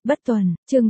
Bất tuần, chương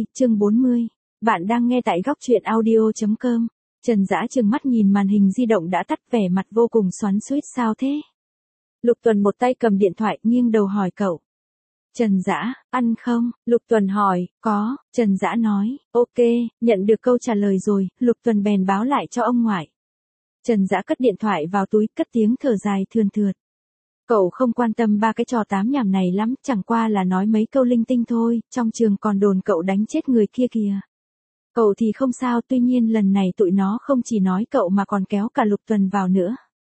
40. Bạn đang nghe tại góc truyện audio.com. Trần Dã trừng mắt nhìn màn hình di động đã tắt, vẻ mặt vô cùng xoắn xuýt. Sao thế? Lục Tuần một tay cầm điện thoại, nghiêng đầu hỏi cậu. Trần Dã, ăn không? Lục Tuần hỏi, có. Trần Dã nói, ok. Nhận được câu trả lời rồi, Lục Tuần bèn báo lại cho ông ngoại. Trần Dã cất điện thoại vào túi, cất tiếng thở dài thườn thượt. Cậu không quan tâm ba cái trò tám nhảm này lắm, chẳng qua là nói mấy câu linh tinh thôi, trong trường còn đồn cậu đánh chết người kia kìa. Cậu thì không sao, tuy nhiên lần này tụi nó không chỉ nói cậu mà còn kéo cả Lục Tuần vào nữa.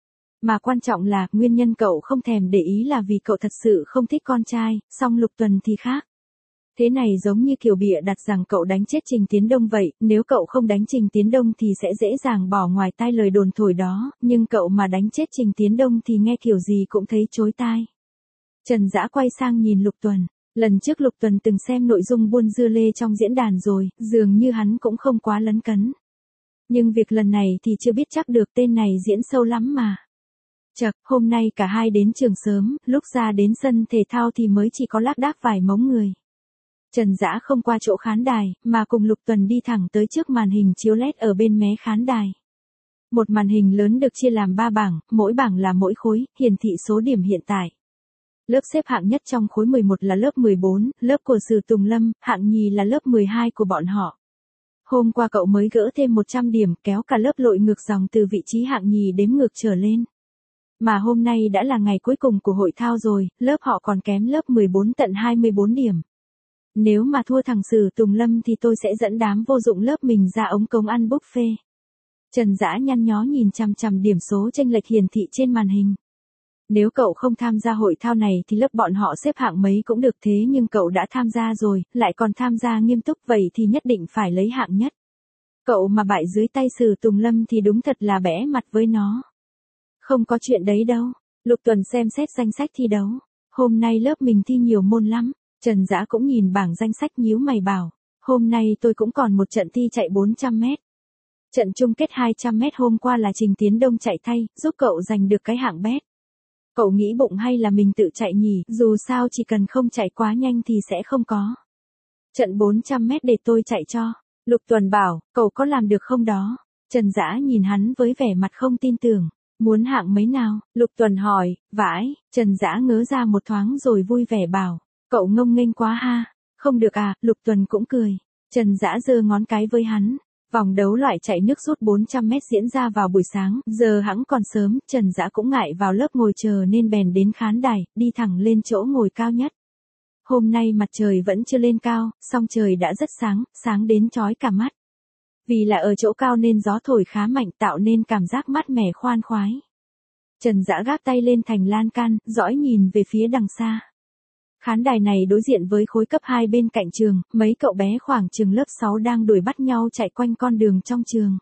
Mà quan trọng là, nguyên nhân cậu không thèm để ý là vì cậu thật sự không thích con trai, song Lục Tuần thì khác. Thế này giống như kiểu bịa đặt rằng cậu đánh chết Trình Tiến Đông vậy, nếu cậu không đánh Trình Tiến Đông thì sẽ dễ dàng bỏ ngoài tai lời đồn thổi đó, nhưng cậu mà đánh chết Trình Tiến Đông thì nghe kiểu gì cũng thấy chối tai. Trần Dã quay sang nhìn Lục Tuần, lần trước Lục Tuần từng xem nội dung buôn dưa lê trong diễn đàn rồi, dường như hắn cũng không quá lấn cấn. Nhưng việc lần này thì chưa biết chắc được, tên này diễn sâu lắm mà. Chậc, hôm nay cả hai đến trường sớm, lúc ra đến sân thể thao thì mới chỉ có lác đác vài mống người. Trần Dã không qua chỗ khán đài, mà cùng Lục Tuần đi thẳng tới trước màn hình chiếu LED ở bên mé khán đài. Một màn hình lớn được chia làm 3 bảng, mỗi bảng là mỗi khối, hiển thị số điểm hiện tại. Lớp xếp hạng nhất trong khối 11 là lớp 14, lớp của Sử Tùng Lâm, hạng nhì là lớp 12 của bọn họ. Hôm qua cậu mới gỡ thêm 100 điểm, kéo cả lớp lội ngược dòng từ vị trí hạng nhì đếm ngược trở lên. Mà hôm nay đã là ngày cuối cùng của hội thao rồi, lớp họ còn kém lớp 14 tận 24 điểm. Nếu mà thua thằng Sử Tùng Lâm thì tôi sẽ dẫn đám vô dụng lớp mình ra ống cống ăn buffet. Trần Dã nhăn nhó nhìn chằm chằm điểm số chênh lệch hiển thị trên màn hình. Nếu cậu không tham gia hội thao này thì lớp bọn họ xếp hạng mấy cũng được, thế nhưng cậu đã tham gia rồi, lại còn tham gia nghiêm túc, vậy thì nhất định phải lấy hạng nhất. Cậu mà bại dưới tay Sử Tùng Lâm thì đúng thật là bẽ mặt với nó. Không có chuyện đấy đâu. Lục Tuần xem xét danh sách thi đấu. Hôm nay lớp mình thi nhiều môn lắm. Trần Dã cũng nhìn bảng danh sách nhíu mày bảo, hôm nay tôi cũng còn một trận thi chạy 400 mét. Trận chung kết 200 mét hôm qua là Trình Tiến Đông chạy thay, giúp cậu giành được cái hạng bét. Cậu nghĩ bụng hay là mình tự chạy nhỉ, dù sao chỉ cần không chạy quá nhanh thì sẽ không có. Trận 400 mét để tôi chạy cho. Lục Tuần bảo, cậu có làm được không đó? Trần Dã nhìn hắn với vẻ mặt không tin tưởng. Muốn hạng mấy nào? Lục Tuần hỏi, vãi. Trần Dã ngớ ra một thoáng rồi vui vẻ bảo. Cậu ngông nghênh quá ha. Không được à, Lục Tuần cũng cười. Trần Dã giơ ngón cái với hắn. Vòng đấu loại chạy nước rút 400 mét diễn ra vào buổi sáng, giờ hẵng còn sớm, Trần Dã cũng ngại vào lớp ngồi chờ nên bèn đến khán đài, đi thẳng lên chỗ ngồi cao nhất. Hôm nay mặt trời vẫn chưa lên cao, song trời đã rất sáng, sáng đến chói cả mắt. Vì là ở chỗ cao nên gió thổi khá mạnh, tạo nên cảm giác mát mẻ khoan khoái. Trần Dã gác tay lên thành lan can, dõi nhìn về phía đằng xa. Khán đài này đối diện với khối cấp 2 bên cạnh trường, mấy cậu bé khoảng chừng lớp 6 đang đuổi bắt nhau chạy quanh con đường trong trường.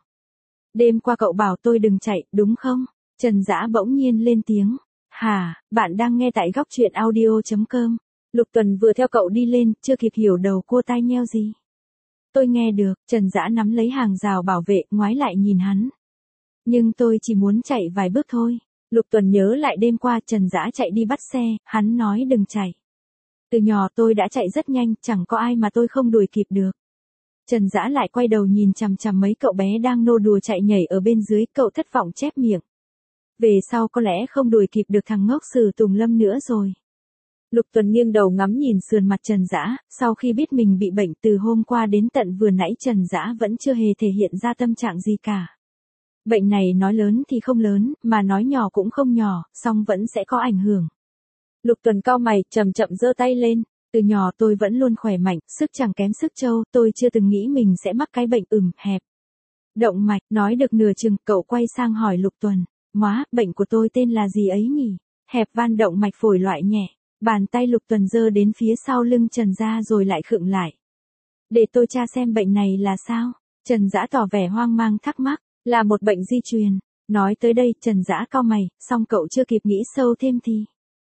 Đêm qua cậu bảo tôi đừng chạy, đúng không? Trần Dã bỗng nhiên lên tiếng. Hả, bạn đang nghe tại góc truyện audio.com. Lục Tuần vừa theo cậu đi lên, chưa kịp hiểu đầu cua tai nheo gì. Tôi nghe được, Trần Dã nắm lấy hàng rào bảo vệ, ngoái lại nhìn hắn. Nhưng tôi chỉ muốn chạy vài bước thôi. Lục Tuần nhớ lại đêm qua Trần Dã chạy đi bắt xe, hắn nói đừng chạy. Từ nhỏ tôi đã chạy rất nhanh, chẳng có ai mà tôi không đuổi kịp được. Trần Dã lại quay đầu nhìn chằm chằm mấy cậu bé đang nô đùa chạy nhảy ở bên dưới, cậu thất vọng chép miệng. Về sau có lẽ không đuổi kịp được thằng ngốc Sử Tùng Lâm nữa rồi. Lục Tuần nghiêng đầu ngắm nhìn sườn mặt Trần Dã, sau khi biết mình bị bệnh từ hôm qua đến tận vừa nãy Trần Dã vẫn chưa hề thể hiện ra tâm trạng gì cả. Bệnh này nói lớn thì không lớn, mà nói nhỏ cũng không nhỏ, song vẫn sẽ có ảnh hưởng. Lục Tuần cau mày, chậm chậm giơ tay lên. Từ nhỏ tôi vẫn luôn khỏe mạnh, sức chẳng kém sức trâu, tôi chưa từng nghĩ mình sẽ mắc cái bệnh hẹp động mạch. Nói được nửa chừng, cậu quay sang hỏi Lục Tuần. Móa, bệnh của tôi tên là gì ấy nhỉ? Hẹp van động mạch phổi loại nhẹ. Bàn tay Lục Tuần giơ đến phía sau lưng Trần Dã rồi lại khựng lại. Để tôi tra xem bệnh này là sao? Trần Dã tỏ vẻ hoang mang thắc mắc. Là một bệnh di truyền. Nói tới đây, Trần Dã cau mày, song cậu chưa kịp nghĩ sâu thêm thì.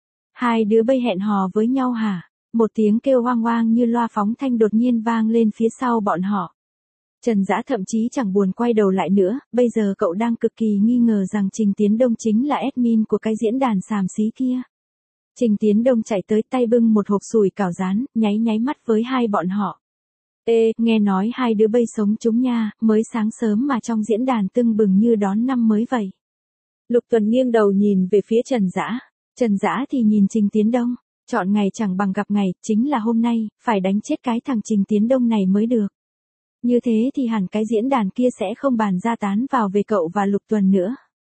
Hai đứa bây hẹn hò với nhau hả? Một tiếng kêu hoang hoang như loa phóng thanh đột nhiên vang lên phía sau bọn họ. Trần Dã thậm chí chẳng buồn quay đầu lại nữa, bây giờ cậu đang cực kỳ nghi ngờ rằng Trình Tiến Đông chính là admin của cái diễn đàn xàm xí kia. Trình Tiến Đông chạy tới tay bưng một hộp sủi cảo rán, nháy nháy mắt với hai bọn họ. Ê, nghe nói hai đứa bây sống chúng nha, mới sáng sớm mà trong diễn đàn tưng bừng như đón năm mới vậy. Lục Tuần nghiêng đầu nhìn về phía Trần Dã. Trần Dã thì nhìn Trình Tiến Đông. Chọn ngày chẳng bằng gặp ngày, chính là hôm nay, phải đánh chết cái thằng Trình Tiến Đông này mới được. Như thế thì hẳn cái diễn đàn kia sẽ không bàn ra tán vào về cậu và Lục Tuần nữa.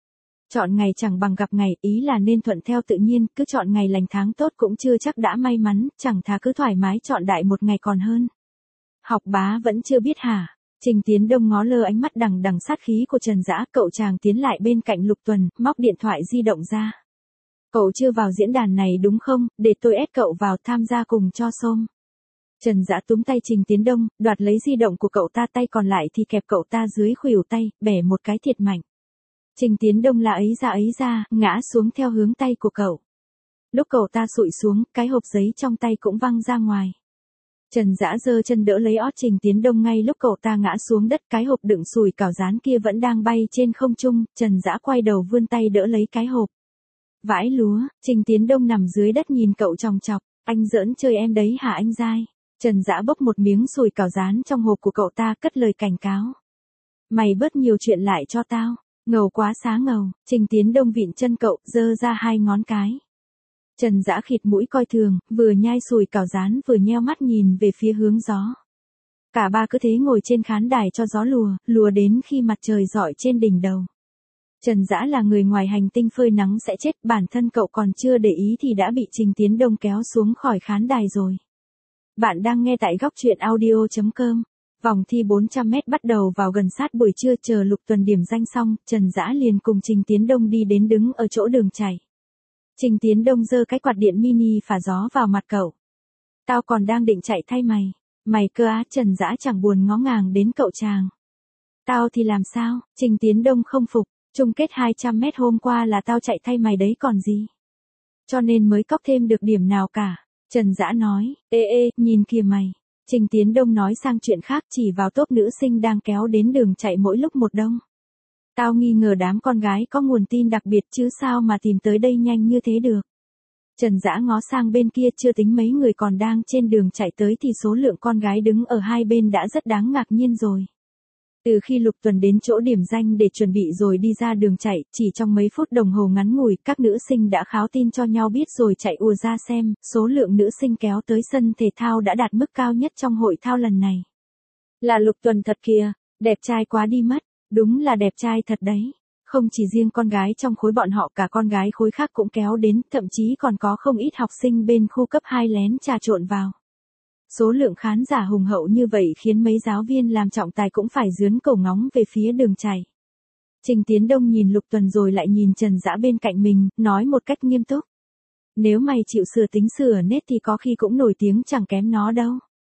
Chọn ngày chẳng bằng gặp ngày, ý là nên thuận theo tự nhiên, cứ chọn ngày lành tháng tốt cũng chưa chắc đã may mắn, chẳng thà cứ thoải mái chọn đại một ngày còn hơn. Học bá vẫn chưa biết hả? Trình Tiến Đông ngó lơ ánh mắt đằng đằng sát khí của Trần Dã, cậu chàng tiến lại bên cạnh Lục Tuần, móc điện thoại di động ra. Cậu chưa vào diễn đàn này đúng không, để tôi ép cậu vào tham gia cùng cho xôm. Trần Dã túm tay Trình Tiến Đông, đoạt lấy di động của cậu ta, tay còn lại thì kẹp cậu ta dưới khuỷu tay, bẻ một cái thiệt mạnh. Trình Tiến Đông là ấy ra, ngã xuống theo hướng tay của cậu. Lúc cậu ta xụi xuống, cái hộp giấy trong tay cũng văng ra ngoài. Trần Dã giơ chân đỡ lấy ót Trình Tiến Đông, ngay lúc cậu ta ngã xuống đất, cái hộp đựng sủi cảo rán kia vẫn đang bay trên không trung, Trần Dã quay đầu vươn tay đỡ lấy cái hộp. Vãi lúa, Trình Tiến Đông nằm dưới đất nhìn cậu chòng chọc, anh giỡn chơi em đấy hả anh dai? Trần Dã bốc một miếng sủi cảo rán trong hộp của cậu ta, cất lời cảnh cáo. Mày bớt nhiều chuyện lại cho tao, ngầu quá xá ngầu. Trình Tiến Đông vịn chân cậu, giơ ra hai ngón cái. Trần Dã khịt mũi coi thường, vừa nhai sủi cảo rán vừa nheo mắt nhìn về phía hướng gió. Cả ba cứ thế ngồi trên khán đài cho gió lùa đến khi mặt trời rọi trên đỉnh đầu. Trần Dã là người ngoài hành tinh phơi nắng sẽ chết, bản thân cậu còn chưa để ý thì đã bị Trình Tiến Đông kéo xuống khỏi khán đài rồi. Bạn đang nghe tại góc truyện audio.com. Vòng thi 400m bắt đầu vào gần sát buổi trưa, chờ Lục Tuần điểm danh xong, Trần Dã liền cùng Trình Tiến Đông đi đến đứng ở chỗ đường chảy. Trình Tiến Đông giơ cái quạt điện mini phả gió vào mặt cậu. Tao còn đang định chạy thay mày. Mày cơ á? Trần Dã chẳng buồn ngó ngàng đến cậu chàng. Tao thì làm sao? Trình Tiến Đông không phục. Chung kết 200m hôm qua là tao chạy thay mày đấy còn gì. Cho nên mới cóc thêm được điểm nào cả. Trần Dã nói, ê, nhìn kìa mày. Trình Tiến Đông nói sang chuyện khác, chỉ vào tốp nữ sinh đang kéo đến đường chạy mỗi lúc một đông. Tao nghi ngờ đám con gái có nguồn tin đặc biệt chứ sao mà tìm tới đây nhanh như thế được. Trần Dã ngó sang bên kia, chưa tính mấy người còn đang trên đường chạy tới thì số lượng con gái đứng ở hai bên đã rất đáng ngạc nhiên rồi. Từ khi Lục Tuần đến chỗ điểm danh để chuẩn bị rồi đi ra đường chạy, chỉ trong mấy phút đồng hồ ngắn ngủi, các nữ sinh đã kháo tin cho nhau biết rồi chạy ùa ra xem, số lượng nữ sinh kéo tới sân thể thao đã đạt mức cao nhất trong hội thao lần này. Là Lục Tuần thật kìa, đẹp trai quá đi mất, đúng là đẹp trai thật đấy. Không chỉ riêng con gái trong khối bọn họ, cả con gái khối khác cũng kéo đến, thậm chí còn có không ít học sinh bên khu cấp 2 lén trà trộn vào. Số lượng khán giả hùng hậu như vậy khiến mấy giáo viên làm trọng tài cũng phải dướn cổ ngóng về phía đường chảy. Trình Tiến Đông nhìn Lục Tuần rồi lại nhìn Trần Dã bên cạnh mình, nói một cách nghiêm túc. Nếu mày chịu sửa tính sửa nết thì có khi cũng nổi tiếng chẳng kém nó đâu.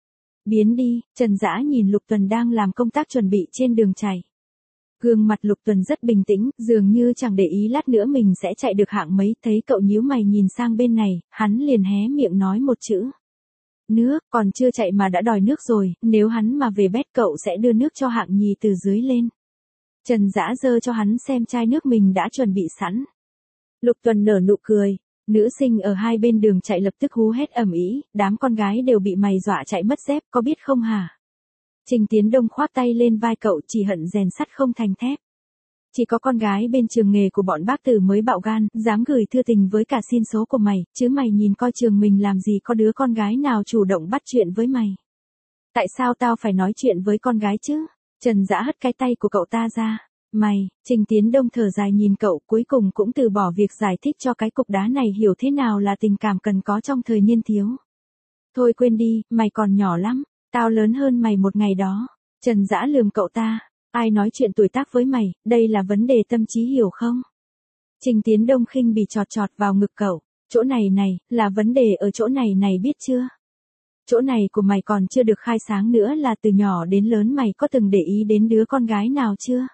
Biến đi. Trần Dã nhìn Lục Tuần đang làm công tác chuẩn bị trên đường chảy. Gương mặt Lục Tuần rất bình tĩnh, dường như chẳng để ý lát nữa mình sẽ chạy được hạng mấy, thấy cậu nhíu mày nhìn sang bên này, hắn liền hé miệng nói một chữ. Nước, còn chưa chạy mà đã đòi nước rồi, nếu hắn mà về bét cậu sẽ đưa nước cho hạng nhì từ dưới lên. Trần Dã giơ cho hắn xem chai nước mình đã chuẩn bị sẵn. Lục Tuần nở nụ cười, nữ sinh ở hai bên đường chạy lập tức hú hét ầm ĩ, đám con gái đều bị mày dọa chạy mất dép, có biết không hả? Trình Tiến Đông khoác tay lên vai cậu, chỉ hận rèn sắt không thành thép. Chỉ có con gái bên trường nghề của bọn bác Tử mới bạo gan, dám gửi thư tình với cả xin số của mày, chứ mày nhìn coi trường mình làm gì có đứa con gái nào chủ động bắt chuyện với mày. Tại sao tao phải nói chuyện với con gái chứ? Trần Dã hất cái tay của cậu ta ra. Mày, Trình Tiến Đông thở dài nhìn cậu, cuối cùng cũng từ bỏ việc giải thích cho cái cục đá này hiểu thế nào là tình cảm cần có trong thời niên thiếu. Thôi quên đi, mày còn nhỏ lắm, tao lớn hơn mày một ngày đó. Trần Dã lườm cậu ta. Ai nói chuyện tuổi tác với mày, đây là vấn đề tâm trí hiểu không? Trình Tiến Đông khinh bỉ chọt chọt vào ngực cậu, chỗ này là vấn đề ở chỗ này biết chưa? Chỗ này của mày còn chưa được khai sáng nữa, là từ nhỏ đến lớn mày có từng để ý đến đứa con gái nào chưa?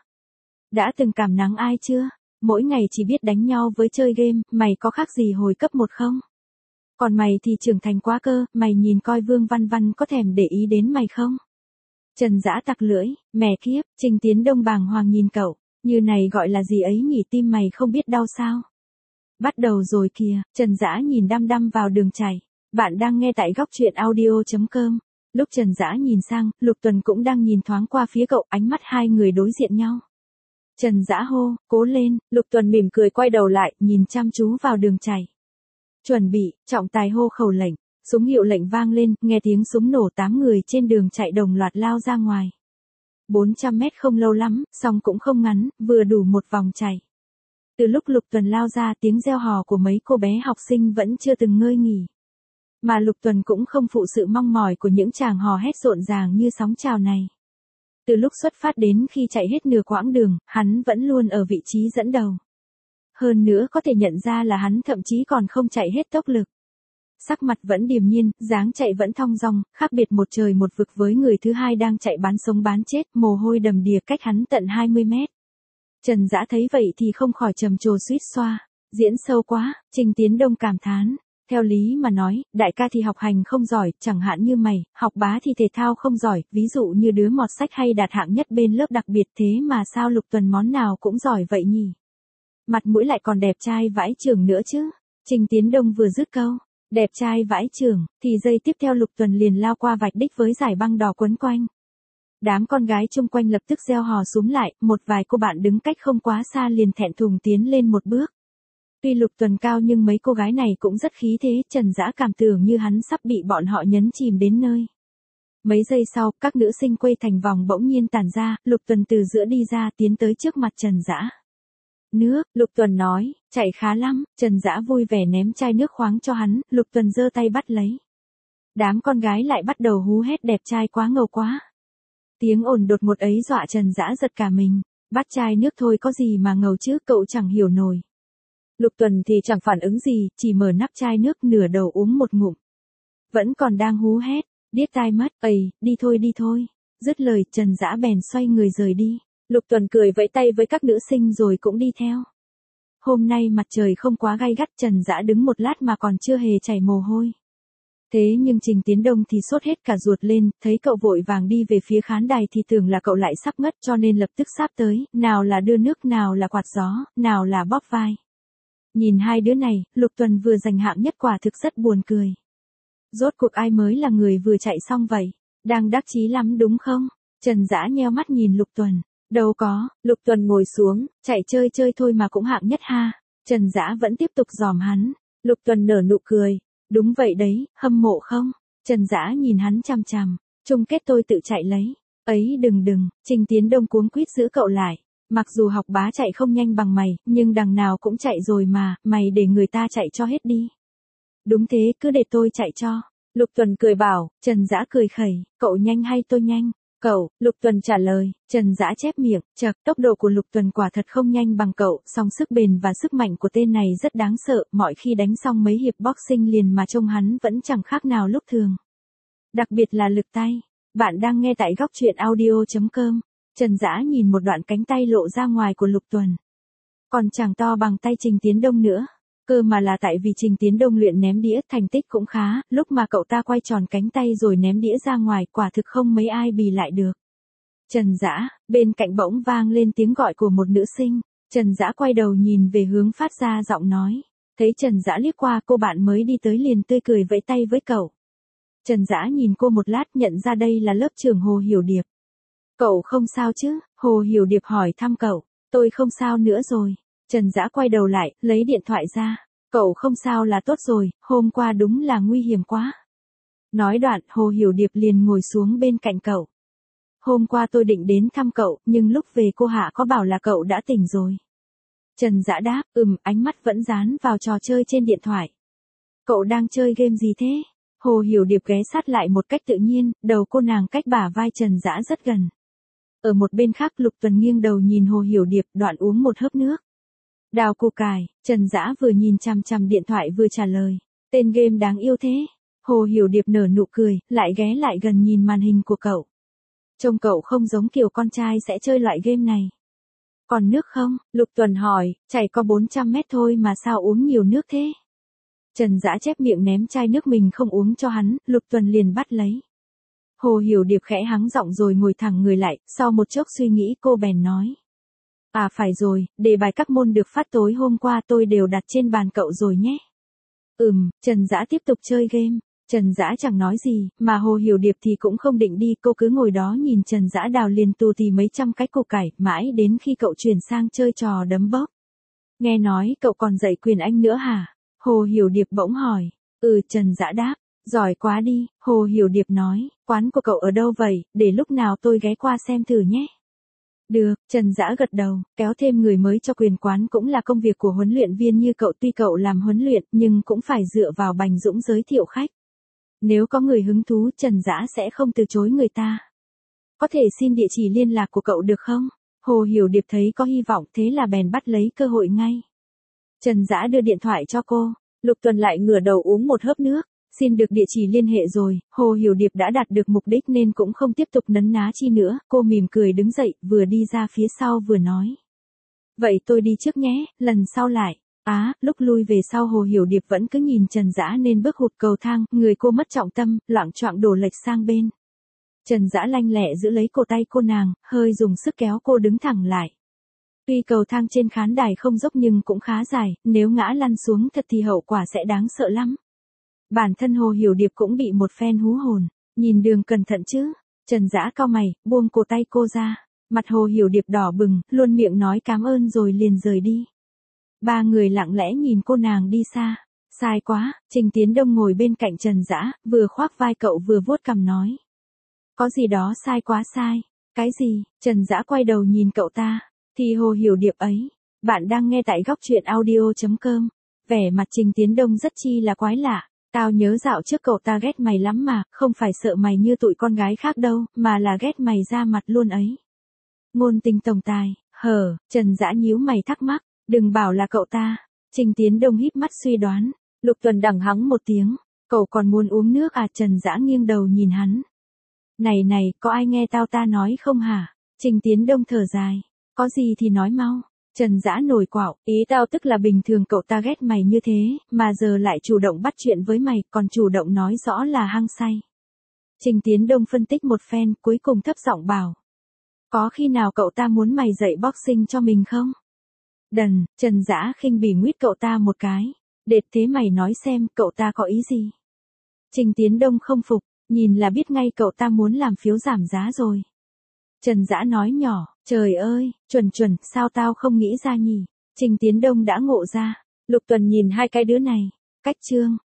Đã từng cảm nắng ai chưa? Mỗi ngày chỉ biết đánh nhau với chơi game, mày có khác gì hồi cấp 1 không? Còn mày thì trưởng thành quá cơ, mày nhìn coi Vương Văn Văn có thèm để ý đến mày không? Trần Dã tặc lưỡi, mẹ kiếp. Trình Tiến Đông bàng hoàng nhìn cậu, như này gọi là gì ấy nhỉ, tim mày không biết đau sao? Bắt đầu rồi kìa, Trần Dã nhìn đăm đăm vào đường chảy. Bạn đang nghe tại góc truyện audio.com. Lúc Trần Dã nhìn sang, Lục Tuần cũng đang nhìn thoáng qua phía cậu, ánh mắt hai người đối diện nhau. Trần Dã hô, cố lên, Lục Tuần mỉm cười quay đầu lại, nhìn chăm chú vào đường chảy. Chuẩn bị, trọng tài hô khẩu lệnh, súng hiệu lệnh vang lên, nghe tiếng súng nổ 8 người trên đường chạy đồng loạt lao ra ngoài. 400 mét không lâu lắm, song cũng không ngắn, vừa đủ một vòng chạy. Từ lúc Lục Tuần lao ra, tiếng reo hò của mấy cô bé học sinh vẫn chưa từng ngơi nghỉ. Mà Lục Tuần cũng không phụ sự mong mỏi của những chàng hò hét rộn ràng như sóng trào này. Từ lúc xuất phát đến khi chạy hết nửa quãng đường, hắn vẫn luôn ở vị trí dẫn đầu. Hơn nữa có thể nhận ra là hắn thậm chí còn không chạy hết tốc lực. Sắc mặt vẫn điềm nhiên, dáng chạy vẫn thong dong, khác biệt một trời một vực với người thứ hai đang chạy bán sống bán chết, mồ hôi đầm đìa cách hắn tận 20 mét. Trần Dã thấy vậy thì không khỏi trầm trồ suýt xoa. Diễn sâu quá, Trình Tiến Đông cảm thán. Theo lý mà nói, đại ca thì học hành không giỏi, chẳng hạn như mày, học bá thì thể thao không giỏi, ví dụ như đứa mọt sách hay đạt hạng nhất bên lớp đặc biệt, thế mà sao Lục Tuần món nào cũng giỏi vậy nhỉ? Mặt mũi lại còn đẹp trai vãi chưởng nữa chứ. Trình Tiến Đông vừa dứt câu, đẹp trai vãi chưởng, thì giây tiếp theo Lục Tuần liền lao qua vạch đích với dải băng đỏ quấn quanh. Đám con gái chung quanh lập tức reo hò xúm lại, một vài cô bạn đứng cách không quá xa liền thẹn thùng tiến lên một bước. Tuy Lục Tuần cao nhưng mấy cô gái này cũng rất khí thế, Trần Dã cảm tưởng như hắn sắp bị bọn họ nhấn chìm đến nơi. Mấy giây sau, các nữ sinh quây thành vòng bỗng nhiên tản ra, Lục Tuần từ giữa đi ra, tiến tới trước mặt Trần Dã. Nước, Lục Tuần nói, chạy khá lắm, Trần Dã vui vẻ ném chai nước khoáng cho hắn, Lục Tuần giơ tay bắt lấy. Đám con gái lại bắt đầu hú hét đẹp trai quá ngầu quá. Tiếng ồn đột ngột ấy dọa Trần Dã giật cả mình, bắt chai nước thôi có gì mà ngầu chứ, cậu chẳng hiểu nổi. Lục Tuần thì chẳng phản ứng gì, chỉ mở nắp chai nước nửa đầu uống một ngụm. Vẫn còn đang hú hét, điếc tai mất, đi thôi. Dứt lời, Trần Dã bèn xoay người rời đi. Lục Tuần cười vẫy tay với các nữ sinh rồi cũng đi theo. Hôm nay mặt trời không quá gay gắt, Trần Dã đứng một lát mà còn chưa hề chảy mồ hôi. Thế nhưng Trình Tiến Đông thì sốt hết cả ruột lên, thấy cậu vội vàng đi về phía khán đài thì tưởng là cậu lại sắp ngất cho nên lập tức sáp tới, nào là đưa nước, nào là quạt gió, nào là bóp vai. Nhìn hai đứa này, Lục Tuần vừa giành hạng nhất quả thực rất buồn cười. Rốt cuộc ai mới là người vừa chạy xong vậy? Đang đắc chí lắm đúng không? Trần Dã nheo mắt nhìn Lục Tuần. Đâu có, Lục Tuần ngồi xuống, chạy chơi thôi mà cũng hạng nhất ha. Trần Dã vẫn tiếp tục dòm hắn. Lục Tuần nở nụ cười. Đúng vậy đấy, hâm mộ không? Trần Dã nhìn hắn chằm chằm. Chung kết tôi tự chạy lấy. Ấy đừng, Trình Tiến Đông cuống quýt giữ cậu lại. Mặc dù học bá chạy không nhanh bằng mày, nhưng đằng nào cũng chạy rồi mà, mày để người ta chạy cho hết đi. Đúng thế, cứ để tôi chạy cho. Lục Tuần cười bảo, Trần Dã cười khẩy, cậu nhanh hay tôi nhanh? Cậu, Lục Tuần trả lời, Trần Dã chép miệng, chậc, tốc độ của Lục Tuần quả thật không nhanh bằng cậu, song sức bền và sức mạnh của tên này rất đáng sợ, mọi khi đánh xong mấy hiệp boxing liền mà trông hắn vẫn chẳng khác nào lúc thường. Đặc biệt là lực tay. Bạn đang nghe tại góc truyện audio.com. Trần Dã nhìn một đoạn cánh tay lộ ra ngoài của Lục Tuần. Còn chẳng to bằng tay Trình Tiến Đông nữa. Cơ mà là tại vì Trình Tiến Đông luyện ném đĩa thành tích cũng khá, lúc mà cậu ta quay tròn cánh tay rồi ném đĩa ra ngoài quả thực không mấy ai bì lại được. Trần Dã, bên cạnh bỗng vang lên tiếng gọi của một nữ sinh. Trần Dã quay đầu nhìn về hướng phát ra giọng nói. Thấy Trần Dã liếc qua, cô bạn mới đi tới liền tươi cười vẫy tay với cậu. Trần Dã nhìn cô một lát nhận ra đây là lớp trưởng Hồ Hiểu Điệp. Cậu không sao chứ? Hồ Hiểu Điệp hỏi thăm cậu. Tôi không sao nữa rồi. Trần Dã quay đầu lại, lấy điện thoại ra. Cậu không sao là tốt rồi, hôm qua đúng là nguy hiểm quá. Nói đoạn, Hồ Hiểu Điệp liền ngồi xuống bên cạnh cậu. Hôm qua tôi định đến thăm cậu, nhưng lúc về cô Hạ có bảo là cậu đã tỉnh rồi. Trần Dã đáp, ánh mắt vẫn dán vào trò chơi trên điện thoại. Cậu đang chơi game gì thế? Hồ Hiểu Điệp ghé sát lại một cách tự nhiên, đầu cô nàng cách bả vai Trần Dã rất gần. Ở một bên khác Lục Tuần nghiêng đầu nhìn Hồ Hiểu Điệp, đoạn uống một hớp nước. Đào củ cải, Trần Dã vừa nhìn chằm chằm điện thoại vừa trả lời. Tên game đáng yêu thế. Hồ Hiểu Điệp nở nụ cười, lại ghé lại gần nhìn màn hình của cậu. Trông cậu không giống kiểu con trai sẽ chơi loại game này. Còn nước không? Lục Tuần hỏi, chảy có 400 mét thôi mà sao uống nhiều nước thế? Trần Dã chép miệng ném chai nước mình không uống cho hắn, Lục Tuần liền bắt lấy. Hồ Hiểu Điệp khẽ hắng giọng rồi ngồi thẳng người lại, sau một chốc suy nghĩ cô bèn nói. À phải rồi, đề bài các môn được phát tối hôm qua tôi đều đặt trên bàn cậu rồi nhé. Trần Dã tiếp tục chơi game. Trần Dã chẳng nói gì, mà Hồ Hiểu Điệp thì cũng không định đi, cô cứ ngồi đó nhìn Trần Dã đào liền tù tì mấy trăm cái củ cải, mãi đến khi cậu chuyển sang chơi trò đấm bóp. Nghe nói cậu còn dạy quyền Anh nữa hả? Hồ Hiểu Điệp bỗng hỏi. Trần Dã đáp. Giỏi quá đi, Hồ Hiểu Điệp nói, quán của cậu ở đâu vậy, để lúc nào tôi ghé qua xem thử nhé. Được, Trần Dã gật đầu, kéo thêm người mới cho quyền quán cũng là công việc của huấn luyện viên như cậu, tuy cậu làm huấn luyện nhưng cũng phải dựa vào Bành Dũng giới thiệu khách. Nếu có người hứng thú Trần Dã sẽ không từ chối người ta. Có thể xin địa chỉ liên lạc của cậu được không? Hồ Hiểu Điệp thấy có hy vọng thế là bèn bắt lấy cơ hội ngay. Trần Dã đưa điện thoại cho cô, Lục Tuần lại ngửa đầu uống một hớp nước. Xin được địa chỉ liên hệ rồi, Hồ Hiểu Điệp đã đạt được mục đích nên cũng không tiếp tục nấn ná chi nữa, cô mỉm cười đứng dậy, vừa đi ra phía sau vừa nói. Vậy tôi đi trước nhé, lần sau lại. Lúc lui về sau Hồ Hiểu Điệp vẫn cứ nhìn Trần Dã nên bước hụt cầu thang, người cô mất trọng tâm, loạng choạng đổ lệch sang bên. Trần Dã lanh lẹ giữ lấy cổ tay cô nàng, hơi dùng sức kéo cô đứng thẳng lại. Tuy cầu thang trên khán đài không dốc nhưng cũng khá dài, nếu ngã lăn xuống thật thì hậu quả sẽ đáng sợ lắm. Bản thân Hồ Hiểu Điệp cũng bị một phen hú hồn, nhìn đường cẩn thận chứ. Trần Dã cau mày, buông cổ tay cô ra. Mặt Hồ Hiểu Điệp đỏ bừng, luôn miệng nói cảm ơn rồi liền rời đi. Ba người lặng lẽ nhìn cô nàng đi xa. Sai quá, Trình Tiến Đông ngồi bên cạnh Trần Dã, vừa khoác vai cậu vừa vuốt cằm nói. Có gì đó sai quá sai. Cái gì? Trần Dã quay đầu nhìn cậu ta. Thì Hồ Hiểu Điệp ấy. Bạn đang nghe tại góc truyện audio.com. Vẻ mặt Trình Tiến Đông rất chi là quái lạ. Tao nhớ dạo trước cậu ta ghét mày lắm mà, không phải sợ mày như tụi con gái khác đâu, mà là ghét mày ra mặt luôn ấy. Ngôn tình tổng tài, Trần Dã nhíu mày thắc mắc, đừng bảo là cậu ta. Trình Tiến Đông híp mắt suy đoán. Lục Tuần đằng hắng một tiếng, cậu còn muốn uống nước à? Trần Dã nghiêng đầu nhìn hắn. Này, có ai nghe tao ta nói không hả? Trình Tiến Đông thở dài, có gì thì nói mau. Trần Dã nổi quạo, ý tao tức là bình thường cậu ta ghét mày như thế, mà giờ lại chủ động bắt chuyện với mày, còn chủ động nói rõ là hăng say. Trình Tiến Đông phân tích một phen, cuối cùng thấp giọng bảo. Có khi nào cậu ta muốn mày dạy boxing cho mình không? Đần, Trần Dã khinh bỉ nguyết cậu ta một cái. Đệt thế mày nói xem, cậu ta có ý gì? Trình Tiến Đông không phục, nhìn là biết ngay cậu ta muốn làm phiếu giảm giá rồi. Trần Dã nói nhỏ, trời ơi, chuẩn, sao tao không nghĩ ra nhỉ? Trình Tiến Đông đã ngộ ra. Lục Tuần nhìn hai cái đứa này. Cách chương.